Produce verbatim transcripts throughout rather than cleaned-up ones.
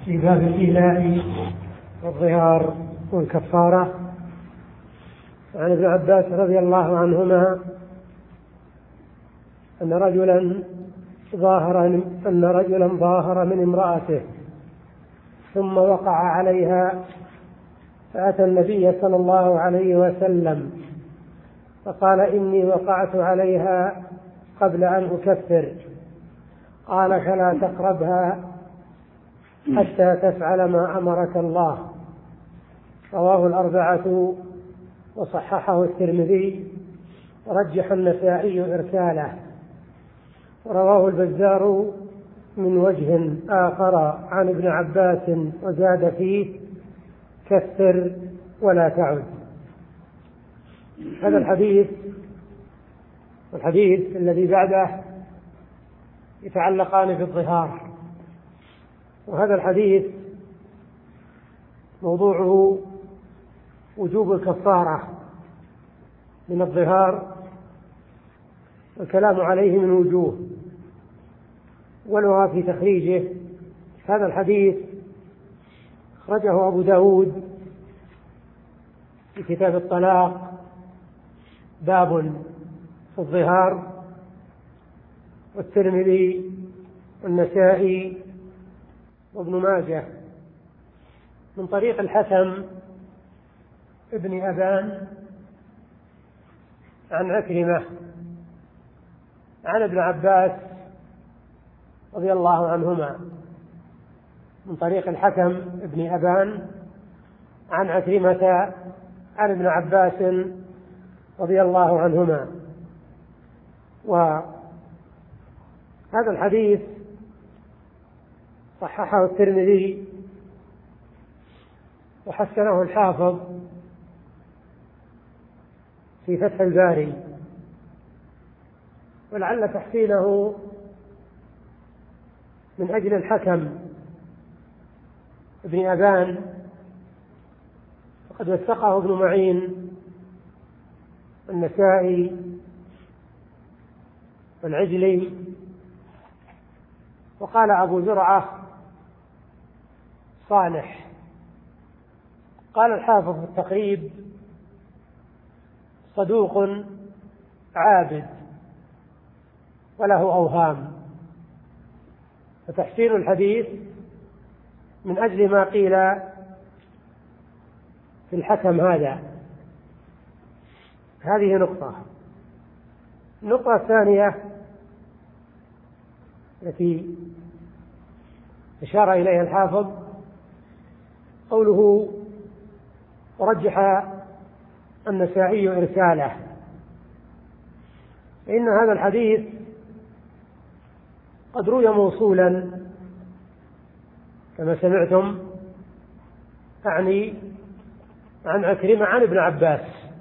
في باب الإيلاء والظهار والكفارة. عن ابن عباس رضي الله عنهما أن رجلا ظاهر أن رجلا ظاهر من امرأته ثم وقع عليها، فأتى النبي صلى الله عليه وسلم فقال: إني وقعت عليها قبل أن أكفر. قال: فلا تقربها حتى تفعل ما أمرك الله. رواه الأربعة وصححه الترمذي ورجح النسائي إرساله. ورواه البزار من وجه آخر عن ابن عباس وزاد فيه: كفر ولا تعد. هذا الحديث والحديث الذي بعده يتعلقان بالظهار، وهذا الحديث موضوعه وجوب الكفارة من الظهار، والكلام عليه من وجوه، ولها في تخريجه. هذا الحديث أخرجه أبو داود في كتاب الطلاق باب في الظهار، والترمذي والنسائي وابن ماجه من طريق الحسن ابن أبان عن عكرمة عن ابن عباس رضي الله عنهما، من طريق الحكم ابن أبان عن عكرمة عن ابن عباس رضي الله عنهما. وهذا الحديث صححه الترمذي وحسنه الحافظ في فتح الباري، ولعل تحسينه من أجل الحكم ابن أبان، وقد وثقه ابن معين النسائي والعجلي. وقال أبو زرعة صالح. قال الحافظ في التقريب: صدوق عابد وله أوهام. فتحسين الحديث من أجل ما قيل في الحكم هذا. هذه نقطة. النقطة الثانية التي أشار إليها الحافظ قوله: ورجح النسائي إرساله. فإن هذا الحديث قد روي موصولا كما سمعتم، أعني عن عكرمة عن ابن عباس،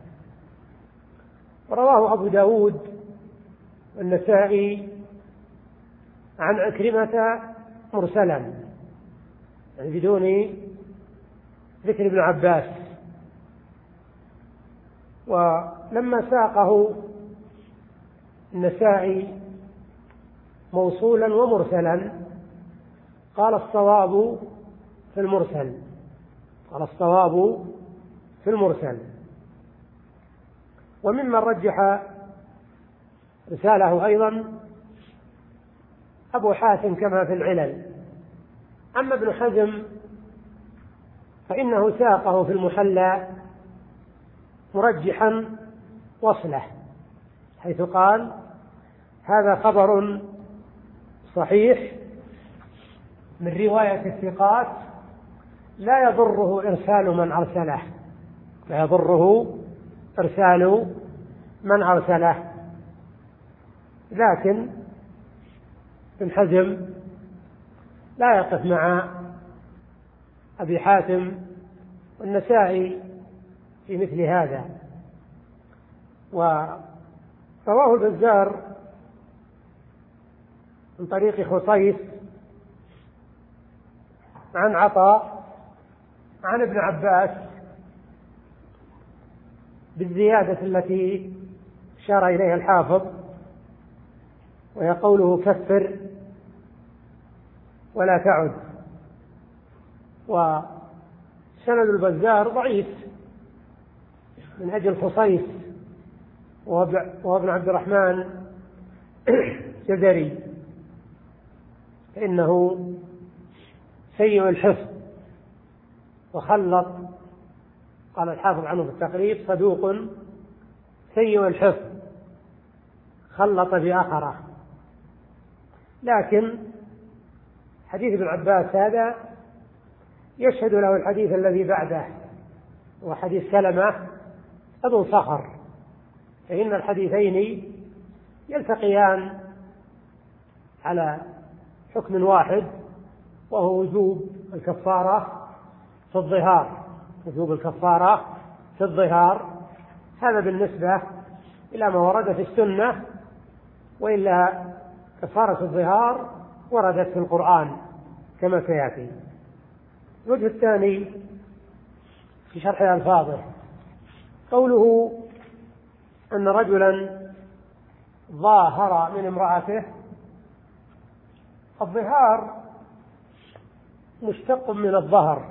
ورواه أبو داود والنسائي عن عكرمة مرسلا، يعني بدون ذكر ابن عباس. ولما ساقه النسائي موصولا ومرسلا قال: الصواب في المرسل. قال: الصواب في المرسل. وممن رجح رساله أيضا أبو حاتم كما في العلل. أما ابن حزم فإنه ساقه في المحلى مرجحا وصله، حيث قال: هذا خبر صحيح من رواية الثقات لا يضره إرسال من أرسله، لا يضره إرسال من أرسله. لكن ابن حزم لا يقف مع أبي حاتم والنسائي في مثل هذا. ورواه البزار من طريق خصيص عن عطاء عن ابن عباس بالزيادة التي أشار إليها الحافظ، وهي قوله: كفر ولا تعد. وسند البزار ضعيف من أجل خصيص وابن عبد الرحمن جزري، فإنه سيء الحفظ وخلط، قال الحافظ عنه في التقريب صدوق سيء الحفظ خلط بآخره. لكن حديث ابن عباس هذا يشهد له الحديث الذي بعده وحديث سلمة ابن صخر، فإن الحديثين يلتقيان على حكم واحد، وهو وجوب الكفارة في الظهار، وجوب الكفارة في الظهار. هذا بالنسبة إلى ما ورد في السنة، وإلا كفارة الظهار وردت في القرآن كما سيأتي. الوجه الثاني في شرح ألفاظه قوله أن رجلا ظاهر من امرأته. الظهار مشتق من الظهر،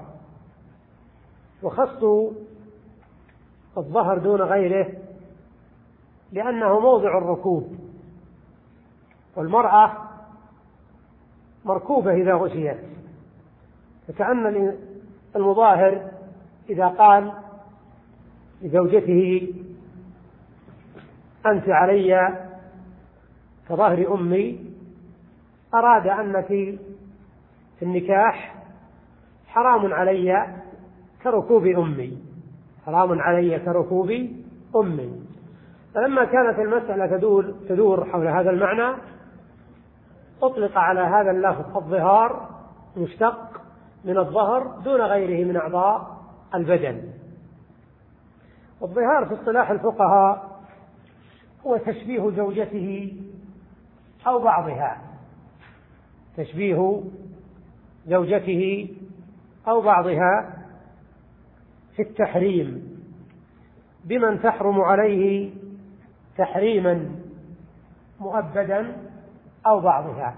وخص الظهر دون غيره لأنه موضع الركوب، والمرأة مركوبة إذا غشيت، فكأن المظاهر إذا قال لزوجته أنت علي كظهر أمي أراد أنك في النكاح حرام علي كركوب أمي، حرام علي كركوب أمي. فلما كانت المسألة تدور, تدور حول هذا المعنى أطلق على هذا اللفظ الظهار مشتق من الظهر دون غيره من أعضاء البدن. الظهار في اصطلاح الفقهاء هو تشبيه زوجته أو بعضها، تشبيه زوجته أو بعضها في التحريم بمن تحرم عليه تحريما مؤبدا أو بعضها.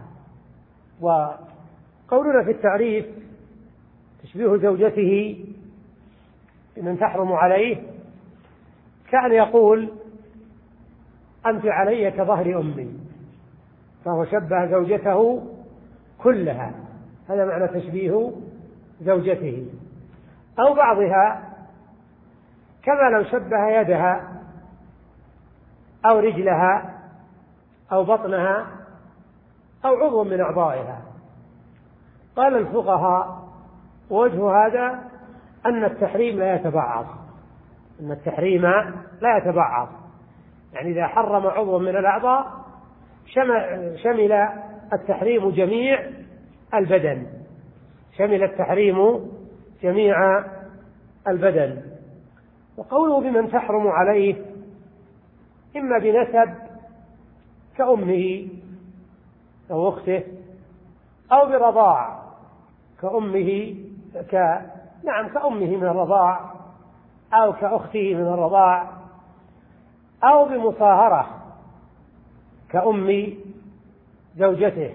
وقولنا في التعريف تشبيه زوجته بمن تحرم عليه كان يقول أنت علي كظهر أمي، فهو شبه زوجته كلها، هذا معنى تشبيه زوجته أو بعضها، كما لو شبه يدها أو رجلها أو بطنها أو عضو من أعضائها. قال الفقهاء وجه هذا أن التحريم لا يتبعض، أن التحريم لا يتبعض، يعني إذا حرم عضو من الأعضاء شمل التحريم جميع البدن، شمل التحريم جميع البدن. وقوله بمن تحرم عليه إما بنسب كأمه أو أخته، أو برضاع كأمه ك... نعم كأمه من الرضاع، أو كأخته من الرضاع، أو بمصاهرة كأم زوجته.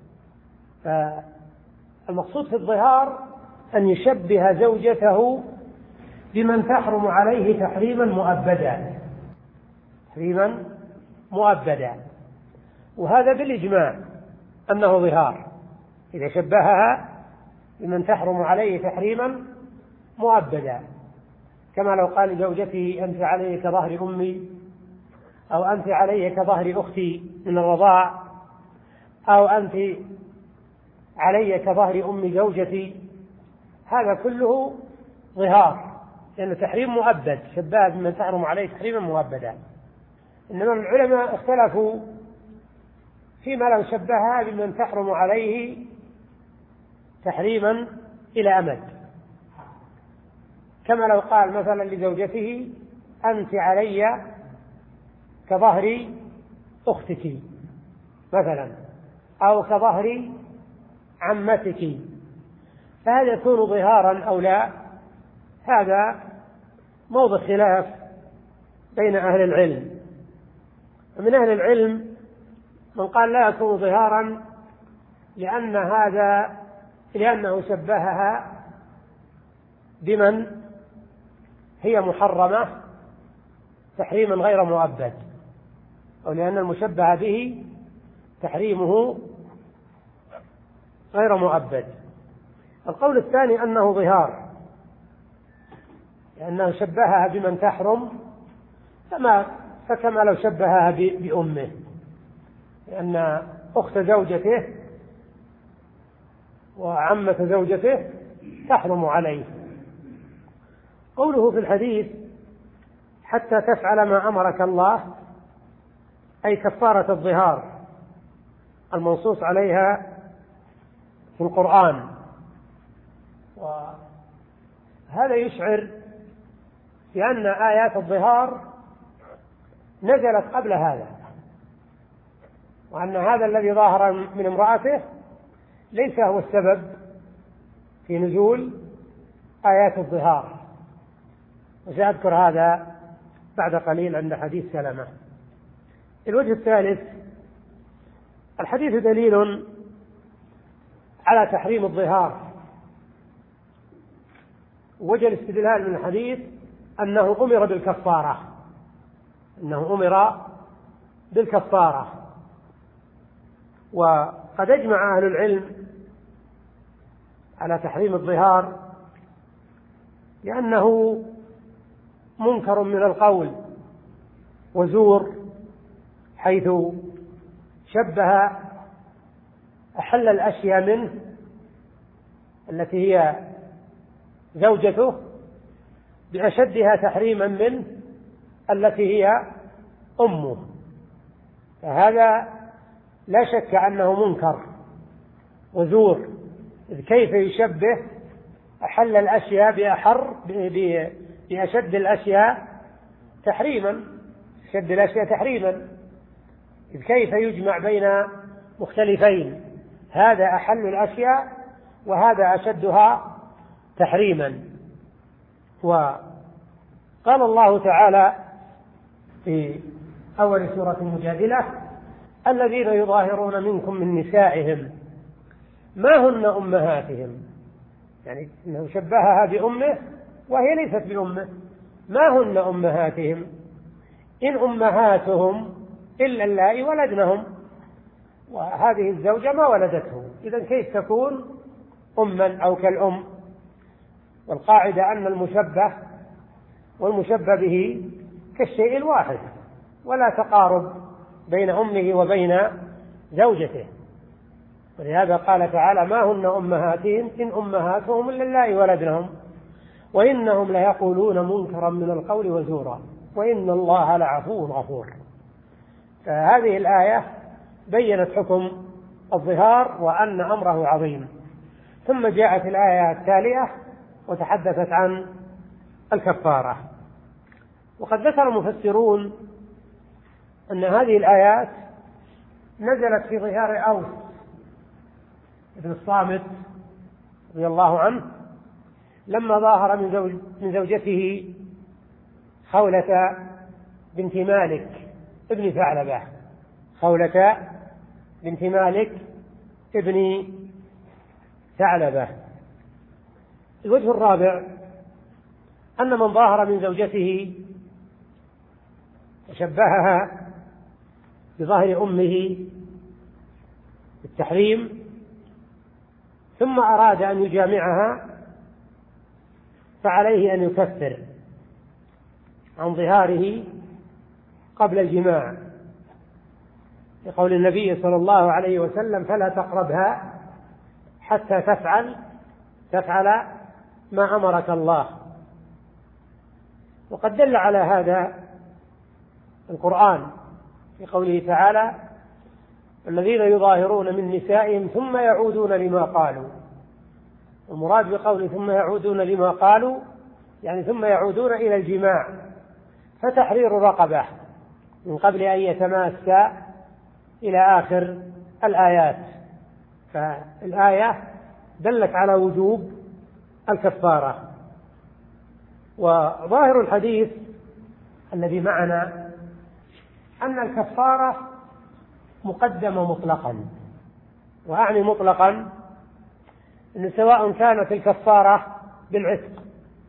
فالمقصود في الظهار أن يشبه زوجته بمن تحرم عليه تحريما مؤبدا، تحريما مؤبدا، وهذا بالإجماع أنه ظهار إذا شبهها بمن تحرم عليه تحريما مؤبدا، كما لو قال لزوجته أنت علي كظهر أمي، أو أنت علي كظهر أختي من الرضاع، أو أنت علي كظهر أم زوجتي، هذا كله ظهار لأنه تحريم مؤبد، شبه بمن تحرم عليه تحريما مؤبدا. إنما العلماء اختلفوا فيما لو شبهها بمن تحرم عليه تحريما إلى أمد، كما لو قال مثلا لزوجته أنت علي كظهر أختك مثلا، أو كظهر عمتك، فهذا يكون ظهارا أو لا؟ هذا موضع خلاف بين أهل العلم. ومن أهل العلم من قال لا يكون ظهارا لأن هذا لأنه شبهها بمن هي محرمة تحريما غير مؤبد، أو لأن المشبه به تحريمه غير مؤبد. القول الثاني أنه ظهار، لأنه شبهها بمن تحرم كما فكما لو شبهها بأمه، لأن أخت زوجته وعمة زوجته تحرم عليه. قوله في الحديث حتى تفعل ما أمرك الله، أي كفارة الظهار المنصوص عليها في القرآن. وهذا يشعر بأن آيات الظهار نزلت قبل هذا، وأن هذا الذي ظاهر من امرأته ليس هو السبب في نزول آيات الظهار، وسأذكر هذا بعد قليل عند حديث سلمة. الوجه الثالث: الحديث دليل على تحريم الظهار. وجه الاستدلال من الحديث أنه أمر بالكفارة، أنه أمر بالكفارة. وقد أجمع أهل العلم على تحريم الظهار لأنه منكر من القول وزور، حيث شبه أحل الأشياء منه التي هي زوجته بأشدها تحريما منه التي هي أمه، فهذا لا شك أنه منكر وزور. إذ كيف يشبه أحل الأشياء بأحر بأشد الأشياء تحريما، أشد الأشياء تحريما، إذ كيف يجمع بين مختلفين، هذا أحل الأشياء وهذا أشدها تحريما. وقال الله تعالى في أول سورة المجادلة: الذين يظاهرون منكم من نسائهم ما هن أمهاتهم، يعني إنه شبهها بأمه وهي ليست بأمه. ما هن أمهاتهم إن أمهاتهم إلا اللائي ولدنهم، وهذه الزوجة ما ولدته، إذن كيف تكون أما أو كالأم؟ والقاعدة أن المشبه والمشبه به كالشيء الواحد، ولا تقارب بين أمه وبين زوجته. ولهذا قال تعالى: ما هن أمهاتهم إن أمهاتهم إلا اللائي ولدنهم وإنهم ليقولون منكرا من القول وزورا وإن الله لعفو غفور. فهذه الآية بيّنت حكم الظهار وأن أمره عظيم. ثم جاءت الآية التالية وتحدثت عن الكفارة. وقد ذكر المفسرون أن هذه الآيات نزلت في ظهار أوس بن الصامت رضي الله عنه لما ظاهر من, زوج من زوجته خولة بنت مالك ابن ثعلبة، خولة بنت مالك ابن ثعلبة. الوجه الرابع أن من ظاهر من زوجته وشبهها بظاهر أمه بالتحريم ثم أراد أن يجامعها فعليه أن يكفر عن ظهاره قبل الجماع، لقول النبي صلى الله عليه وسلم: فلا تقربها حتى تفعل تفعل ما أمرك الله. وقد دل على هذا القرآن في قوله تعالى: الذين يظاهرون من نسائهم ثم يعودون لما قالوا. المراد بقوله ثم يعودون لما قالوا يعني ثم يعودون إلى الجماع، فتحرير رقبة من قبل أن يتماسا إلى آخر الآيات. فالآية دلت على وجوب الكفارة. وظاهر الحديث الذي معنا أن الكفارة مقدمة مطلقا، وأعني مطلقا أن سواء كانت الكفارة بالعتق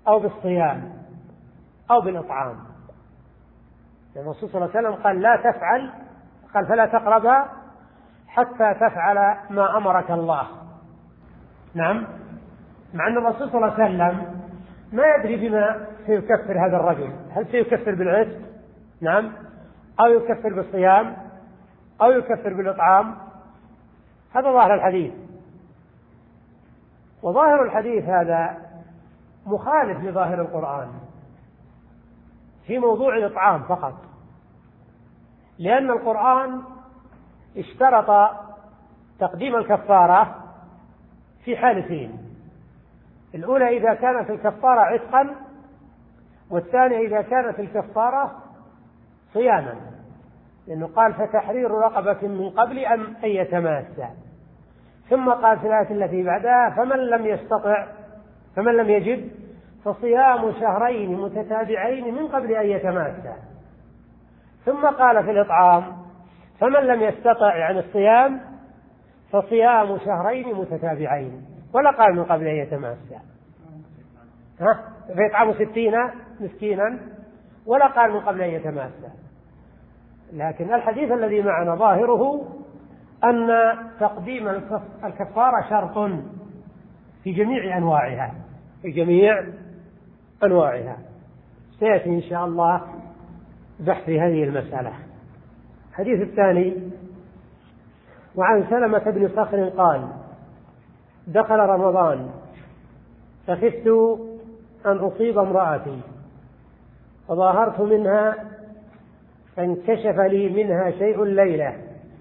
أو بالصيام أو بالإطعام. يعني الرسول صلى الله عليه وسلم قال لا تفعل، قال فلا تقربها حتى تفعل ما أمرك الله. نعم، مع أن الرسول صلى الله عليه وسلم ما يدري بما سيكفر هذا الرجل، هل سيكفر بالعتق نعم أو يكفر بالصيام أو يكفر بالإطعام. هذا ظاهر الحديث، وظاهر الحديث هذا مخالف لظاهر القرآن في موضوع الإطعام فقط، لأن القرآن اشترط تقديم الكفارة في حالتين: الأولى إذا كانت الكفارة عتقا، والثانية إذا كانت الكفارة صياما، لأنه قال فتحرير رقبة من قبل أن يتماسى، ثم قال في الآية التي بعدها فمن لم يستطع فمن لم يجد فصيام شهرين متتابعين من قبل أن يتماسى، ثم قال في الإطعام فمن لم يستطع يعني الصيام فصيام شهرين متتابعين، ولا قال من قبل أن يتماسى، ها فيطعم ستين مسكينا، ولا قال من قبل أن يتماسى. لكن الحديث الذي معنا ظاهره أن تقديم الكفارة شرط في جميع أنواعها في جميع أنواعها. سيأتي إن شاء الله بحث هذه المسألة. الحديث الثاني: وعن سلمة بن صخر قال: دخل رمضان فخفت أن أصيب امرأتي فظاهرت منها فانكشف لي منها شيء الليلة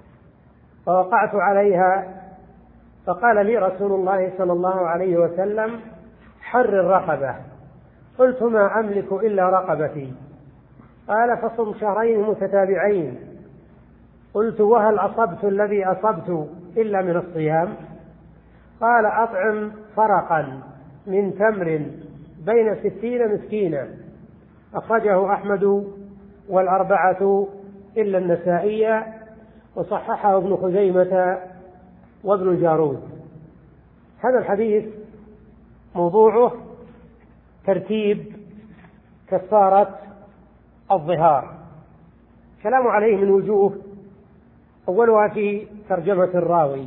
فوقعت عليها فقال لي رسول الله صلى الله عليه وسلم: حر الرقبة. قلت: ما أملك إلا رقبتي. قال: فصم شهرين متتابعين. قلت: وهل أصبت الذي أصبت إلا من الصيام؟ قال: أطعم فرقا من تمر بين ستين مسكينا. أخرجه أحمد والأربعة إلا النسائي، وصححه ابن خزيمة وابن الجارود. هذا الحديث موضوعه ترتيب كفارة الظهار، كلام عليه من وجوه، أولها في ترجمة الراوي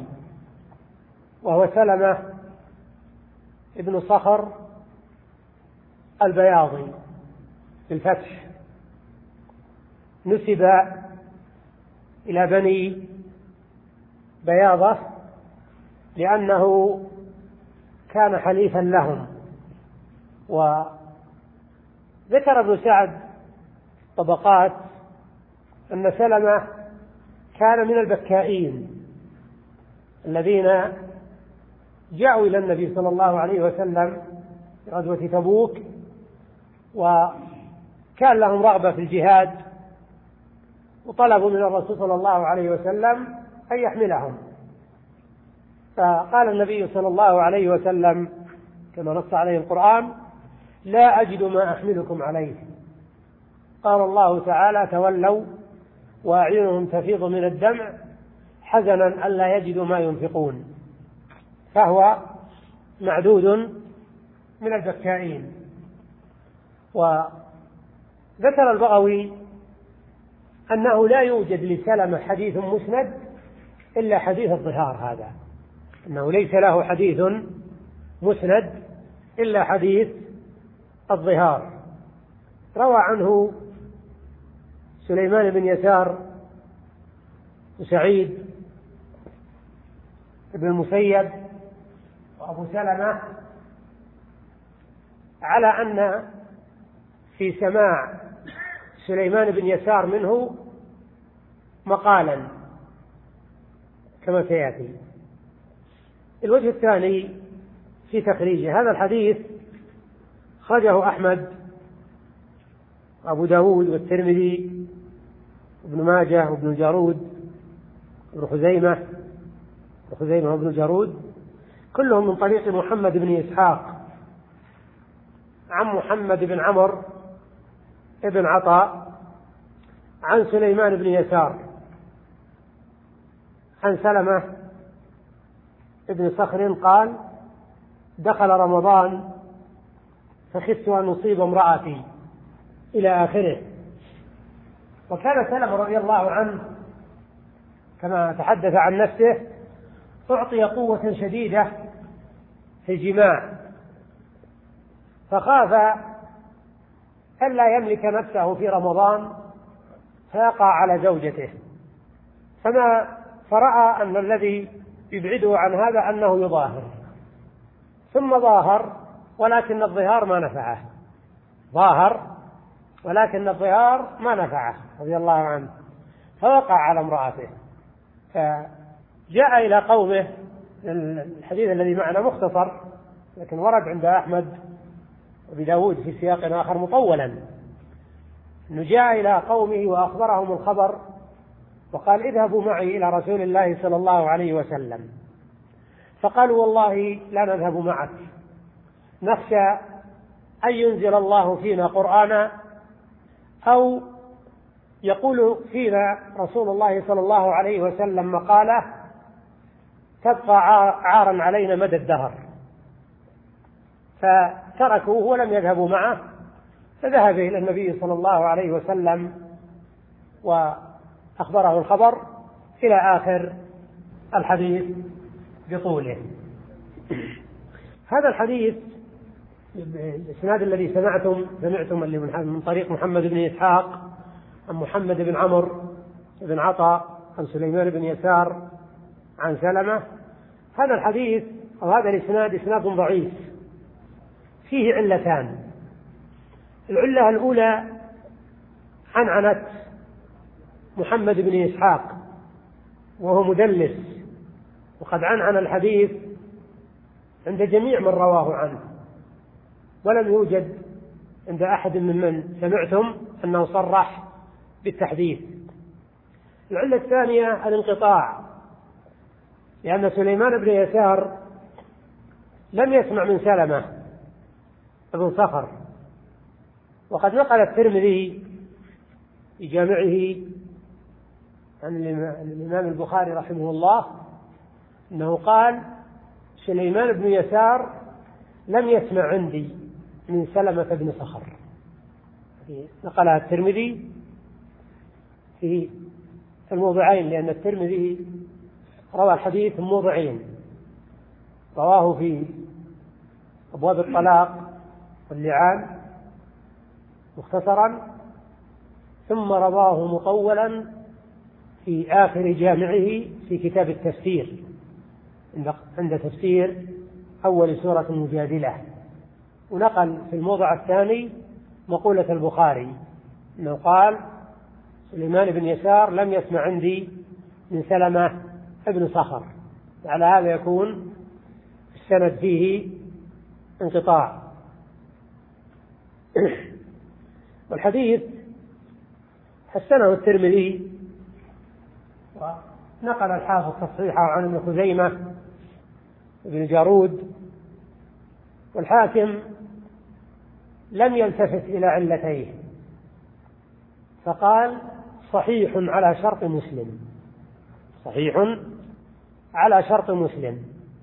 وهو سلمة ابن صخر البياضي بالفتح، نسب إلى بني بياضة لأنه كان حليفا لهم. وذكر ابن سعد طبقات أن سلمة كان من البكائين الذين جاءوا إلى النبي صلى الله عليه وسلم في غزوة تبوك، وكان لهم رغبة في الجهاد، وطلبوا من الرسول صلى الله عليه وسلم أن يحملهم، فقال النبي صلى الله عليه وسلم كما نص عليه القرآن: لا أجد ما أحملكم عليه. قال الله تعالى: تولوا وأعينهم تفيض من الدمع حزنا ألا يجدوا ما ينفقون. فهو معدود من البكائين. وذكر البغوي أنه لا يوجد لسلمة حديث مسند إلا حديث الظهار هذا، أنه ليس له حديث مسند إلا حديث الظهار. روى عنه سليمان بن يسار وسعيد بن المسيب وأبو سلمة على أن في سماع سليمان بن يسار منه مقالا كما سيأتي. الوجه الثاني في تخريجه: هذا الحديث خرجه أحمد وأبو داود والترمذي وابن ماجه وابن الجارود وابن خزيمة ابن خزيمة وابن الجارود، كلهم من طريق محمد بن إسحاق عن محمد بن عمرو ابن عطاء عن سليمان بن يسار عن سلمة ابن صخر قال: دخل رمضان فخفت أن أصيب امرأتي إلى آخره. وكان سلمة رضي الله عنه كما تحدث عن نفسه أعطي قوة شديدة في الجماع، فخاف ألا يملك نفسه في رمضان فيقع على زوجته، فما فرأى أن الذي يبعده عن هذا أنه يظاهر، ثم ظاهر ولكن الظهار ما نفعه، ظاهر ولكن الظهار ما نفعه رضي الله عنه، فوقع على امرأته. فجاء إلى قومه، الحديث الذي معنا مختصر لكن ورد عند أحمد وابي داود في سياق آخر مطولا، أنه جاء إلى قومه وأخبرهم الخبر وقال اذهبوا معي إلى رسول الله صلى الله عليه وسلم. فقالوا والله لا نذهب معك، نخشى أن ينزل الله فينا قرآنا أو يقول فينا رسول الله صلى الله عليه وسلم مقالة تبقى عارا علينا مدى الدهر. فتركوه ولم يذهبوا معه، فذهب إلى النبي صلى الله عليه وسلم وأخبره الخبر إلى آخر الحديث بطوله. هذا الحديث الإسناد الذي سمعتم سمعتم من طريق محمد بن إسحاق عن محمد بن عمرو بن عطاء عن سليمان بن يسار عن سلمة. هذا الحديث أو هذا الإسناد إسناد ضعيف فيه علتان. العلة الأولى عنعنة محمد بن إسحاق وهو مدلس، وقد عنعن الحديث عند جميع من رواه عنه، ولم يوجد عند أحد ممن سمعتم أنه صرح بالتحديث. العلة الثانية الانقطاع، لأن سليمان بن يسار لم يسمع من سلمة بن صخر، وقد نقل الترمذي في جامعه عن الإمام البخاري رحمه الله أنه قال سليمان بن يسار لم يسمع عندي من سلمة بن صخر. نقلها الترمذي في الموضعين، لأن الترمذي روى الحديث موضعين، رواه في أبواب الطلاق واللعان مختصرا، ثم رواه مطولا في آخر جامعه في كتاب التفسير عند تفسير أول سورة المجادلة. ونقل في الموضع الثاني مقولة البخاري أنه قال سليمان بن يسار لم يسمع عندي من سلمة ابن صخر، على هذا يكون السند فيه انقطاع. والحديث حسنه الترمذي ونقل الحافظ تصحيحه عن ابن خزيمة ابن جارود، والحاكم لم يلتفت إلى علتيه فقال صحيح على شرط مسلم، صحيح على شرط مسلم.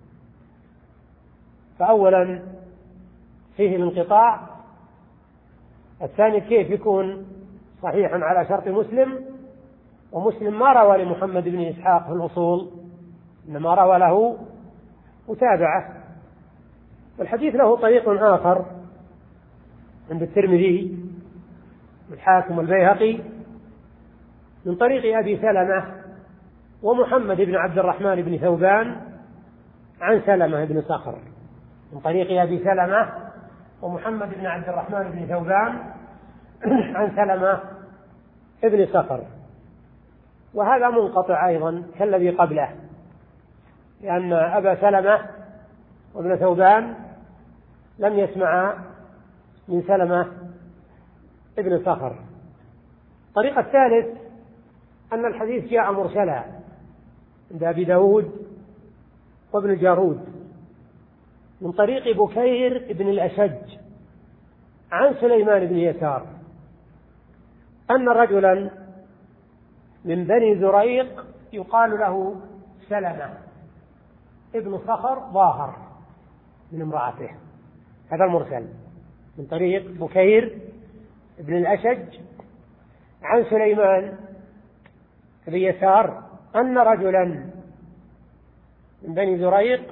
فأولا فيه الانقطاع، الثاني كيف يكون صحيحا على شرط مسلم ومسلم ما روى لمحمد بن إسحاق في الأصول، إنما روى له متابعة. والحديث له طريق آخر عند الترمذي والحاكم والبيهقي من طريق أبي سلمة ومحمد بن عبد الرحمن بن ثوبان عن سلمة بن صخر، من طريق أبي سلمة ومحمد بن عبد الرحمن بن ثوبان عن سلمة بن صخر. وهذا منقطع أيضا كالذي قبله، لأن أبا سلمة وابن ثوبان لم يسمع من سلمة ابن صخر. الطريق الثالث أن الحديث جاء مرسلا عند أبي داود وابن جارود من طريق بكير ابن الأشج عن سليمان بن يسار أن رجلا من بني زريق يقال له سلمة ابن صخر ظاهر من امرأته. هذا المرسل. من طريق بكير بن الأشج عن سليمان بن يسار أن رجلا من بني زريق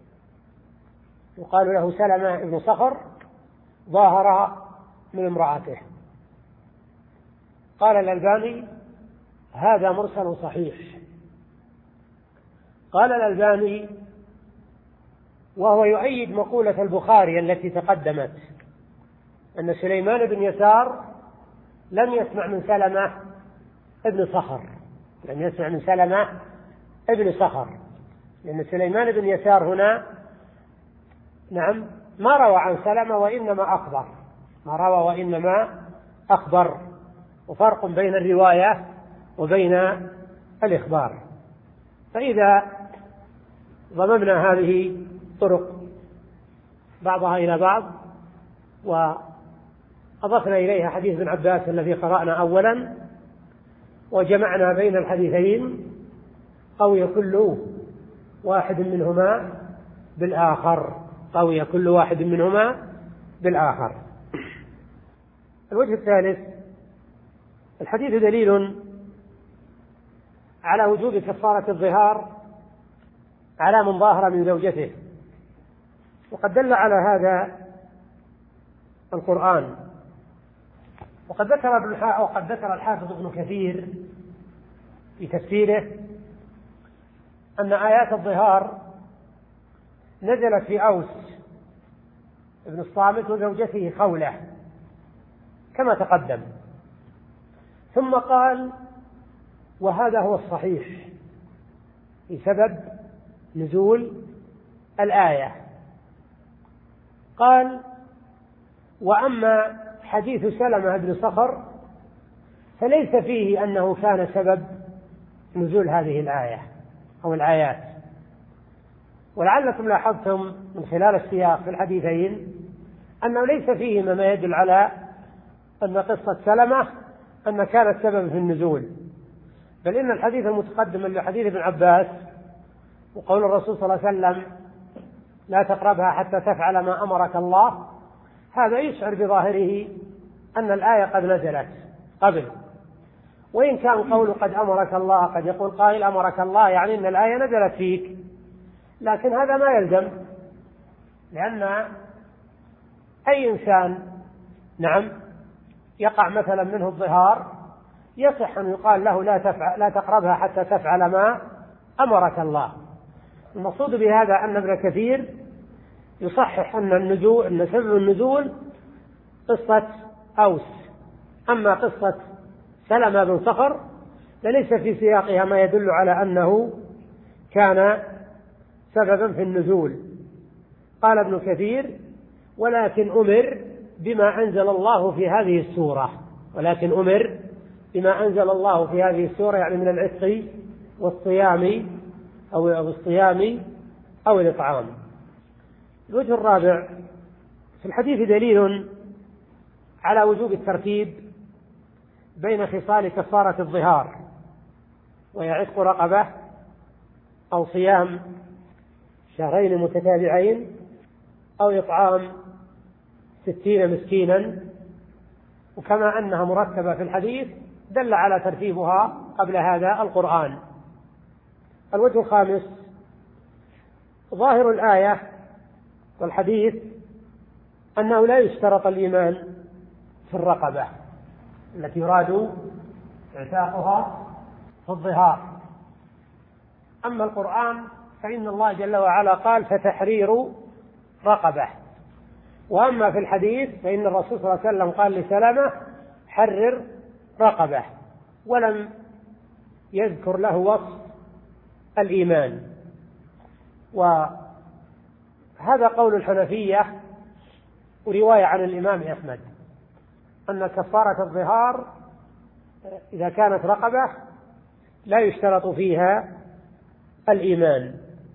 يقال له سلمة بن صخر ظاهر من امرأته. قال الألباني هذا مرسل صحيح. قال الألباني وهو يؤيد مقولة البخاري التي تقدمت أن سليمان بن يسار لم يسمع من سلمة ابن صخر لم يسمع من سلمة ابن صخر لأن سليمان بن يسار هنا نعم ما روى عن سلمة وإنما أخبر ما روى وإنما أخبر وفرق بين الرواية وبين الإخبار. فإذا ضممنا هذه طرق بعضها إلى بعض وأضفنا إليها حديث ابن عباس الذي قرأنا أولا وجمعنا بين الحديثين قوي كل واحد منهما بالآخر قوي كل واحد منهما بالآخر. الوجه الثالث الحديث دليل على وجوب كفارة الظهار على من ظاهر من زوجته، وقد دل على هذا القرآن. وقد ذكر ابن وقد ذكر الحافظ ابن كثير في تفسيره أن آيات الظهار نزلت في أوس ابن الصامت وزوجته خولة كما تقدم، ثم قال وهذا هو الصحيح في سبب نزول الآية. قال وأما حديث سلمة بن صخر فليس فيه أنه كان سبب نزول هذه الآية أو الآيات، ولعلكم لاحظتم من خلال السياق في الحديثين أنه ليس فيهما ما يدل على أن قصة سلمة أن كانت سبب في النزول، بل إن الحديث المتقدم اللي حديث ابن عباس وقول الرسول صلى الله عليه وسلم لا تقربها حتى تفعل ما أمرك الله هذا يشعر بظاهره أن الآية قد نزلت قبل، وإن كان قول قد أمرك الله قد يقول قائل أمرك الله يعني أن الآية نزلت فيك، لكن هذا ما يلزم، لأن أي إنسان نعم يقع مثلا منه الظهار يصح أن يقال له لا, تفعل لا تقربها حتى تفعل ما أمرك الله. المقصود بهذا أن ابن كثير يصحح أن النزول أن سبب النزول قصة أوس، أما قصة سلمة بن صخر فليس في سياقها ما يدل على أنه كان سببا في النزول. قال ابن كثير ولكن أمر بما أنزل الله في هذه السورة ولكن أمر بما أنزل الله في هذه السورة يعني من العتق والصيام أو الصيام أو الإطعام. الوجه الرابع في الحديث دليل على وجوب الترتيب بين خصال كفارة الظهار وهي عتق رقبة أو صيام شهرين متتابعين أو إطعام ستين مسكينا، وكما أنها مرتبة في الحديث دل على ترتيبها قبل هذا القرآن. الوجه الخامس ظاهر الآية والحديث أنه لا يشترط الإيمان في الرقبة التي يراد اعتاقها في الظهار، أما القرآن فإن الله جل وعلا قال فتحرير رقبة، وأما في الحديث فإن الرسول صلى الله عليه وسلم قال لسلمة حرر رقبة ولم يذكر له وصف الإيمان. وهذا قول الحنفية ورواية عن الإمام أحمد أن كفارة الظهار إذا كانت رقبة لا يشترط فيها الإيمان.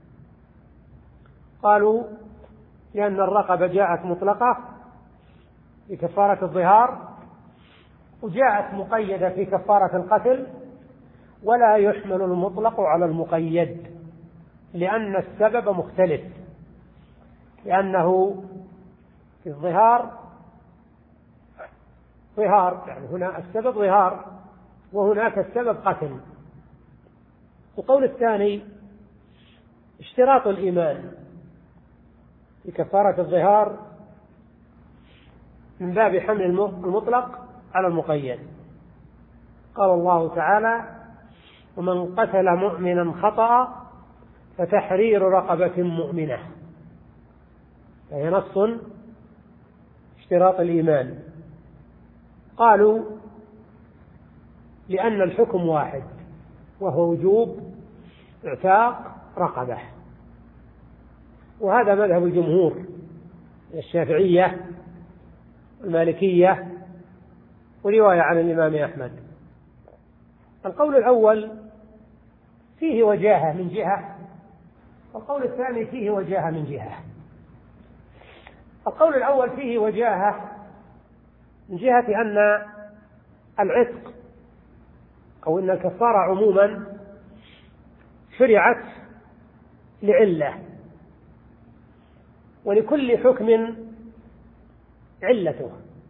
قالوا لأن الرقبة جاءت مطلقة في كفارة الظهار وجاءت مقيدة في كفارة القتل، ولا يحمل المطلق على المقيد لأن السبب مختلف، لأنه في الظهار ظهار، يعني هنا السبب ظهار وهناك السبب قتل. القول الثاني اشتراط الإيمان في كفارة الظهار من باب حمل المطلق على المقيد. قال الله تعالى: ومن قتل مؤمنا خطأ فتحرير رقبة مؤمنة، فهي نص اشتراط الإيمان. قالوا لأن الحكم واحد وهو وجوب اعتاق رقبة، وهذا مذهب الجمهور الشافعية المالكية ورواية عن الإمام أحمد. القول الأول فيه وجاهة من جهة، والقول الثاني فيه وجاهة من جهة. القول الأول فيه وجاهة من جهة أن العتق أو أن الكفارة عموما شرعت لعلة، ولكل حكم علته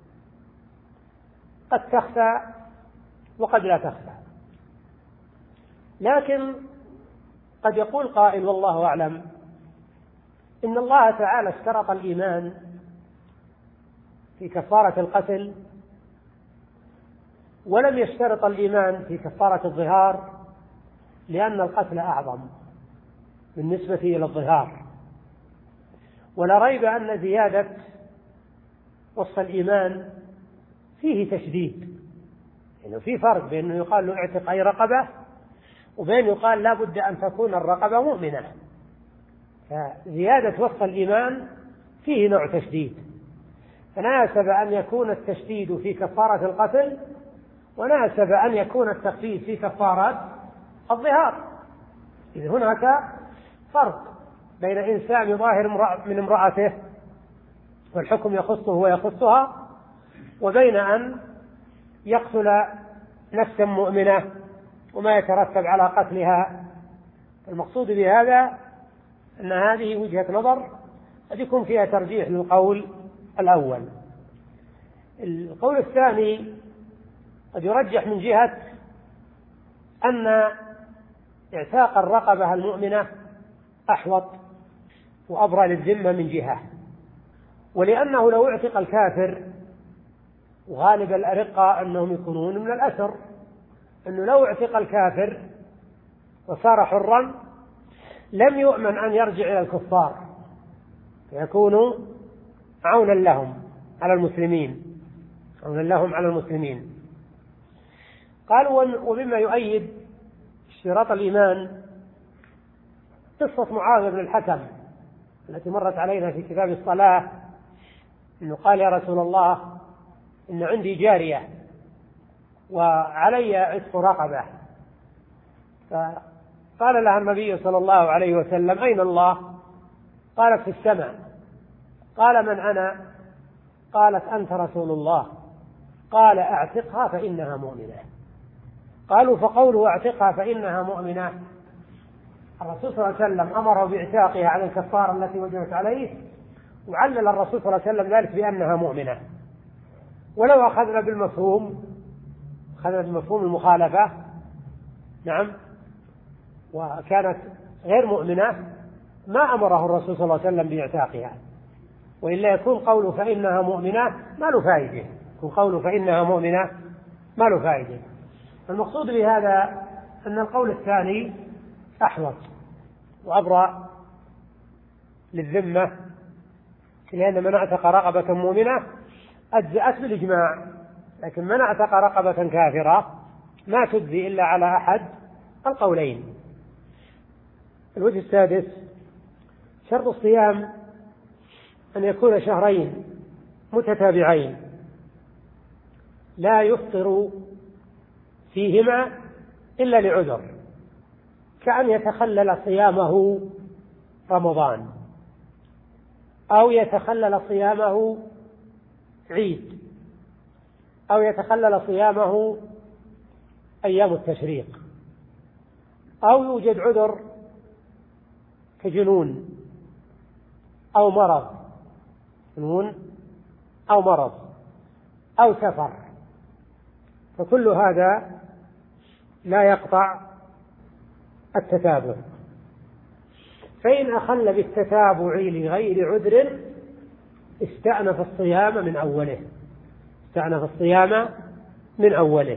قد تخفى وقد لا تخفى. لكن قد يقول قائل والله أعلم إن الله تعالى اشترط الإيمان في كفارة القتل ولم يشترط الإيمان في كفارة الظهار، لأن القتل أعظم بالنسبة إلى الظهار. ولا ريب أن زيادة وصف الإيمان فيه تشديد، يعني في فرق بين أنه يقال له اعتق أي رقبة وبين يقال لا بد أن تكون الرقبة مؤمنة. فزيادة وصف الإيمان فيه نوع تشديد، فناسب أن يكون التشديد في كفارة القتل وناسب أن يكون التخفيف في كفارة الظهار. إذ هناك فرق بين إنسان ظاهر من امرأته والحكم يخصه ويخصها، وبين أن يقتل نفسا مؤمنة وما يترتب على قتلها. المقصود بهذا أن هذه وجهة نظر قد يكون فيها ترجيح للقول الأول. القول الثاني قد يرجح من جهة أن اعتاق الرقبة المؤمنة أحوط وأبرى للذمة من جهة، ولأنه لو اعتق الكافر، وغالب الأرقة أنهم يكونون من الأسر، أنه لو اعتق الكافر وصار حرا لم يؤمن أن يرجع إلى الكفار، فيكون عونا لهم على المسلمين عونا لهم على المسلمين. قالوا ومما يؤيد اشتراط الإيمان قصة معاذ بن الحكم التي مرت علينا في كتاب الصلاة، إنه قال: يا رسول الله، إن عندي جارية وعلي عتق رقبة. فقال لها النبي صلى الله عليه وسلم: أين الله؟ قالت: في السماء. قال: من أنا؟ قالت: أنت رسول الله. قال: أعتقها فإنها مؤمنة. قالوا: فقوله أعتقها فإنها مؤمنة، الرسول صلى الله عليه وسلم أمره باعتاقها على الكفارة التي وجبت عليه، وعلل الرسول صلى الله عليه وسلم ذلك بأنها مؤمنة. ولو أخذنا بالمفهوم أخذنا بمفهوم المخالفة، نعم، وكانت غير مؤمنة، ما أمره الرسول صلى الله عليه وسلم باعتاقها، وإلا يكون قوله فإنها مؤمنة ما له فائدة، يكون قوله فإنها مؤمنة ما له فائدة. المقصود بهذا أن القول الثاني أحوط وأبرأ للذمة، لأن من اعتق رقبة مؤمنة أجزأت بالإجماع، لكن من اعتق رقبة كافرة ما تجزي إلا على أحد القولين. الوجه السادس: شرط الصيام أن يكون شهرين متتابعين لا يفطر فيهما إلا لعذر، كأن يتخلل صيامه رمضان أو يتخلل صيامه عيد أو يتخلل صيامه أيام التشريق، أو يوجد عذر كجنون أو مرض جنون أو مرض أو سفر فكل هذا لا يقطع التتابع. فإن أخل بالتتابع لغير عذر استأنف الصيام من أوله استأنف الصيام من أوله.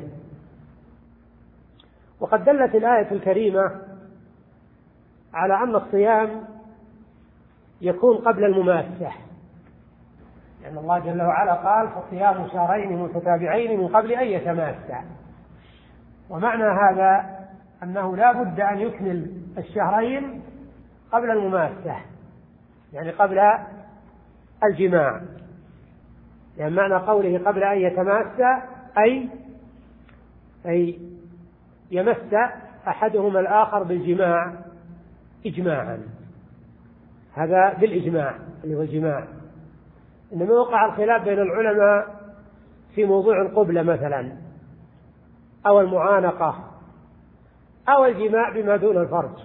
وقد دلت الآية الكريمة على أن الصيام يكون قبل المماسة، لأن الله جل وعلا قال فصيام شهرين متتابعين من قبل أن يتماسا. ومعنى هذا أنه لا بد أن يكمل الشهرين قبل المماسة، يعني قبل الجماع. يعني معنى قوله قبل أن يتماسا أي أي يمس أحدهما الآخر بالجماع إجماعا، هذا بالإجماع اللي هو الجماع. إنما وقع الخلاف بين العلماء في موضوع القبلة مثلا أو المعانقة أو الجماع بما دون الفرج،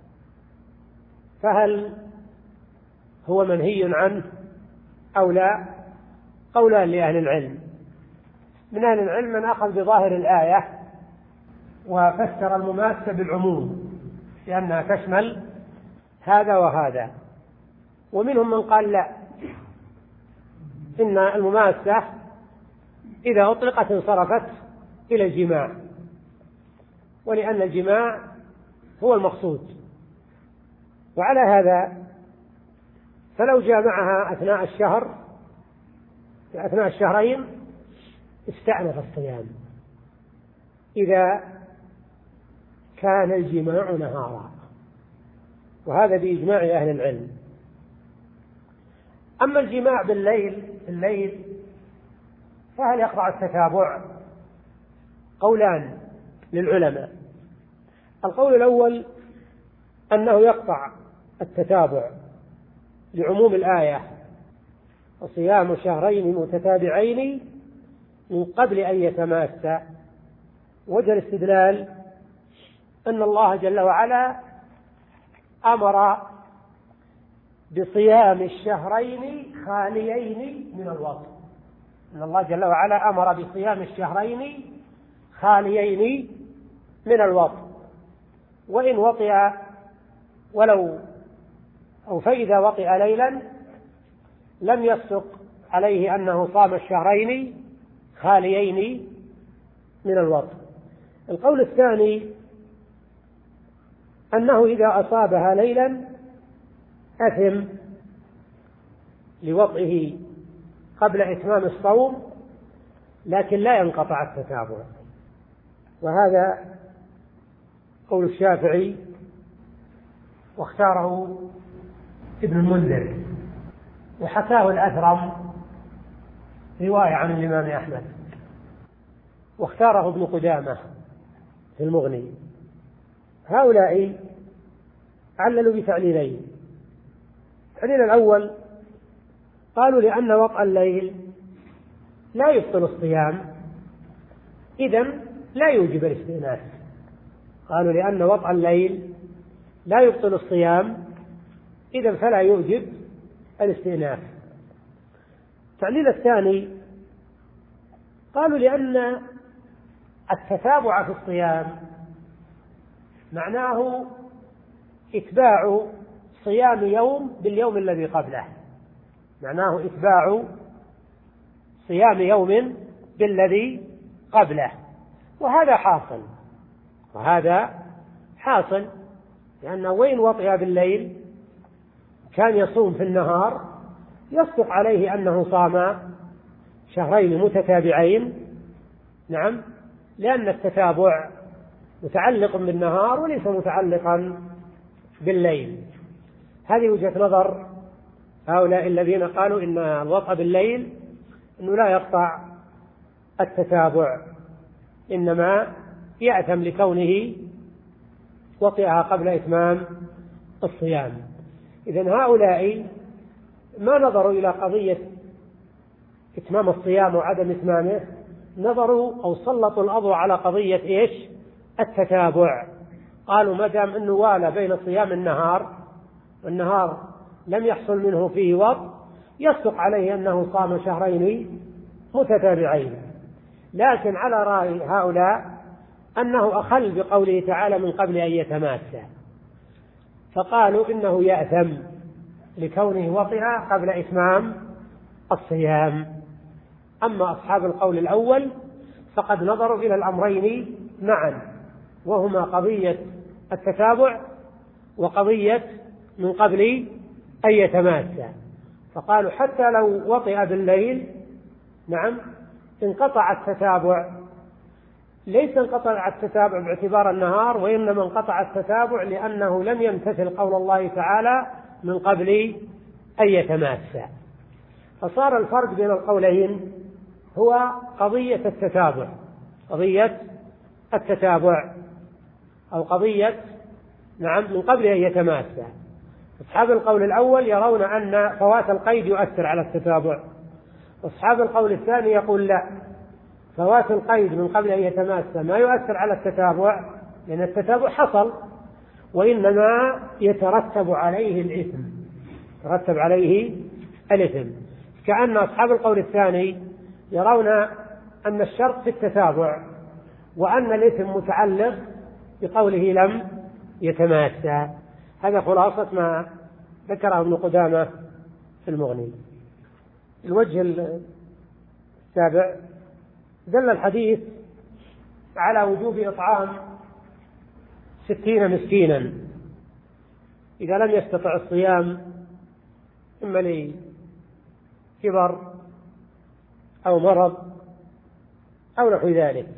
فهل هو منهي عنه أو لا؟ قولان لأهل العلم. من أهل العلم من أخذ بظاهر الآية وفسر المماسة بالعموم لأنها تشمل هذا وهذا، ومنهم من قال لا، إن المماسة إذا أطلقت انصرفت إلى الجماع، ولأن الجماع هو المقصود. وعلى هذا فلو جامعها أثناء الشهر في أثناء الشهرين استأنف الصيام إذا كان الجماع نهارا، وهذا بإجماع أهل العلم. أما الجماع بالليل الليل فهل يقطع التتابع؟ قولان للعلماء. القول الأول أنه يقطع التتابع لعموم الآية وصيام شهرين متتابعين من قبل أن يتماسا. وجه الاستدلال أن الله جل وعلا أمر بصيام الشهرين خاليين من الوطء، أن الله جل وعلا أمر بصيام الشهرين خاليين من الوطء، وإن وطئ ولو أو فإذا وطئ ليلا لم يصدق عليه أنه صام الشهرين خاليين من الوطء. القول الثاني أنه إذا أصابها ليلا أثم لوطئه قبل إتمام الصوم، لكن لا ينقطع التتابع، وهذا قول الشافعي واختاره ابن المنذر، وحكاه الأثرم رواية عن الإمام أحمد، واختاره ابن قدامة في المغني. هؤلاء عللوا بتعليلين. التعليل الأول قالوا لأن وطأ الليل لا يبطل الصيام إذن لا يوجب الاستئناف. قالوا لأن وطأ الليل لا يبطل الصيام إذن فلا يوجب الاستئناف. التعليل الثاني قالوا لأن التتابع في الصيام معناه إتباع صيام يوم باليوم الذي قبله، معناه إتباع صيام يوم بالذي قبله، وهذا حاصل وهذا حاصل لأنه وين وطئ بالليل كان يصوم في النهار يصدق عليه أنه صام شهرين متتابعين. نعم، لأن التتابع متعلق بالنهار وليس متعلقا بالليل. هذه وجهة نظر هؤلاء الذين قالوا إن الوطأ بالليل أنه لا يقطع التتابع، إنما يأثم لكونه وطئها قبل إتمام الصيام. إذن هؤلاء ما نظروا إلى قضية إتمام الصيام وعدم إتمامه، نظروا أو سلطوا الأضواء على قضية إيش؟ التتابع. قالوا ما دام أنه والى بين صيام النهار والنهار لم يحصل منه فيه وطء يصدق عليه أنه صام شهرين متتابعين، لكن على رأي هؤلاء أنه أخل بقوله تعالى من قبل أن يتماسا، فقالوا إنه يأثم لكونه وطئ قبل إتمام الصيام. أما أصحاب القول الأول فقد نظروا إلى الأمرين معا، وهما قضية التتابع وقضية من قبل أن يتماسا، فقالوا حتى لو وطئ بالليل نعم انقطع التتابع، ليس انقطع التتابع باعتبار النهار، وإنما انقطع التتابع لأنه لم يمتثل قول الله تعالى من قبل أن يتماسا. فصار الفرق بين القولين هو قضية التتابع، قضية التتابع أو قضية نعم من قبل أن يتماسا. أصحاب القول الأول يرون أن فوات القيد يؤثر على التتابع، أصحاب القول الثاني يقول لا، فوات القيد من قبل أن يتماسا ما يؤثر على التتابع، لأن التتابع حصل وإنما يترتب عليه الإثم، يترتب عليه الإثم. كأن أصحاب القول الثاني يرون أن الشرط في التتابع وأن الإثم متعلق بقوله لم يتماسا. هذا خلاصة ما ذكره ابن قدامة في المغني. الوجه السابع: دل الحديث على وجوب إطعام ستين مسكينا إذا لم يستطع الصيام، إما لكبر أو مرض أو نحو ذلك.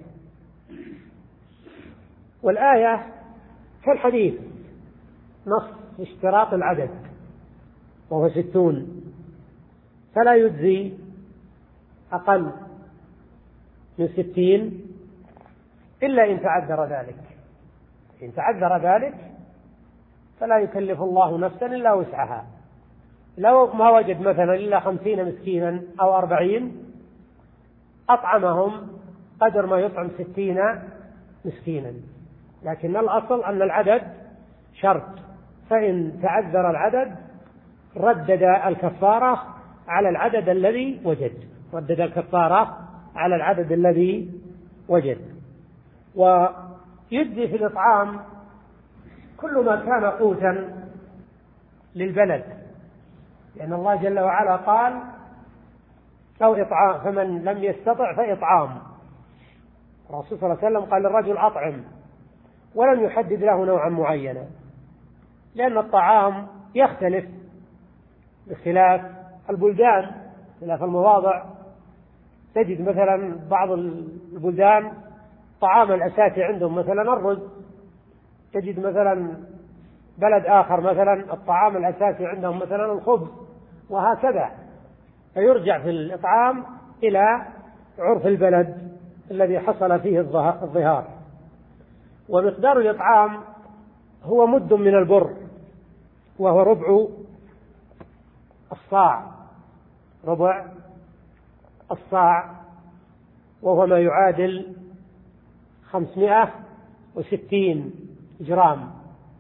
والآية كالحديث نص اشتراط العدد وهو ستون، فلا يجزي أقل من ستين إلا إن تعذر ذلك. إن تعذر ذلك فلا يكلف الله نفسا إلا وسعها، لو ما وجد مثلا إلا خمسين مسكينا أو أربعين أطعمهم قدر ما يطعم ستين مسكينا، لكن الأصل أن العدد شرط، فإن تعذر العدد ردد الكفارة على العدد الذي وجد، ردد الكفارة على العدد الذي وجد. ويجزي في الإطعام كل ما كان قوتا للبلد، لأن الله جل وعلا قال أو إطعام، فمن لم يستطع فإطعام. الرسول صلى الله عليه وسلم قال للرجل أطعم، ولم يحدد له نوعا معينا، لأن الطعام يختلف باختلاف البلدان، باختلاف المواضع. تجد مثلا بعض البلدان طعام الأساسي عندهم مثلا الرز، تجد مثلا بلد آخر مثلا الطعام الأساسي عندهم مثلا الخبز، وهكذا. فيرجع في الإطعام إلى عرف البلد الذي حصل فيه الظهار. ومقدار الإطعام هو مد من البر، وهو ربع الصاع، ربع الصاع، وهو ما يعادل خمسمائة وستين جرام،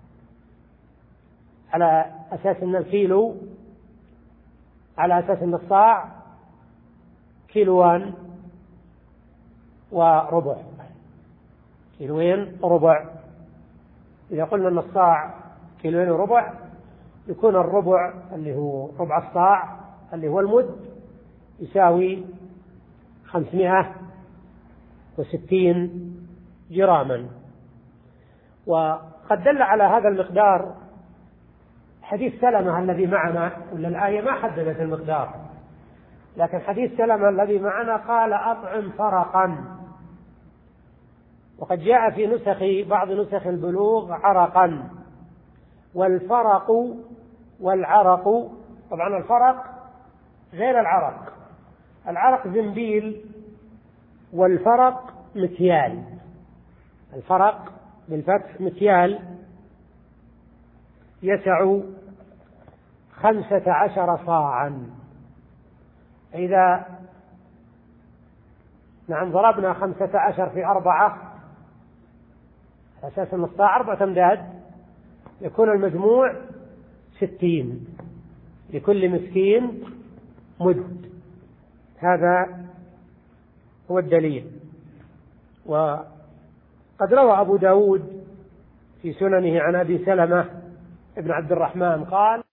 على أساس أن الكيلو على أساس أن الصاع كيلوان وربع، كيلوين وربع. إذا قلنا أن الصاع كيلوين وربع يكون الربع اللي هو ربع الصاع اللي هو المد يساوي خمسمائة وستين جراما. وقد دل على هذا المقدار حديث سلمة الذي معنا، ولا الآية ما حددت المقدار، لكن حديث سلمة الذي معنا قال أطعم فرقا، وقد جاء في نسخ بعض نسخ البلوغ عرقا. والفرق والعرق، طبعا الفرق غير العرق، العرق زنبيل والفرق مكيال، الفرق بالفتح مكيال يسع خمسة عشر صاعا. إذا نعم ضربنا خمسة عشر في أربعة على أساس أن الصاع أربعة أمداد، يكون المجموع ستين، لكل مسكين مد. هذا هو الدليل. وقد روى أبو داود في سننه عن أبي سلمة بن عبد الرحمن قال: